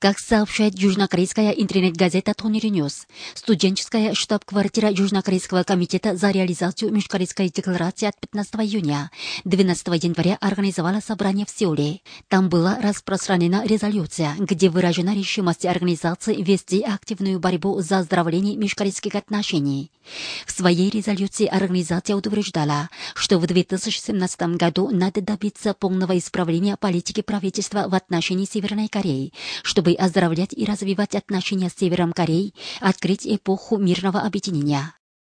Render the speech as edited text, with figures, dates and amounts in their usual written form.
Как сообщает южнокорейская интернет-газета Тонери Ньюс, студенческая штаб-квартира Южнокорейского комитета за реализацию Межкорейской декларации от 15 июня 12 января организовала собрание в Сеуле. Там была распространена резолюция, где выражена решимость организации вести активную борьбу за оздоровление межкорейских отношений. В своей резолюции организация утверждала, что в 2017 году надо добиться полного исправления политики правительства в отношении Северной Кореи, чтобы оздоровлять и развивать отношения с Севером Кореей, открыть эпоху мирного объединения.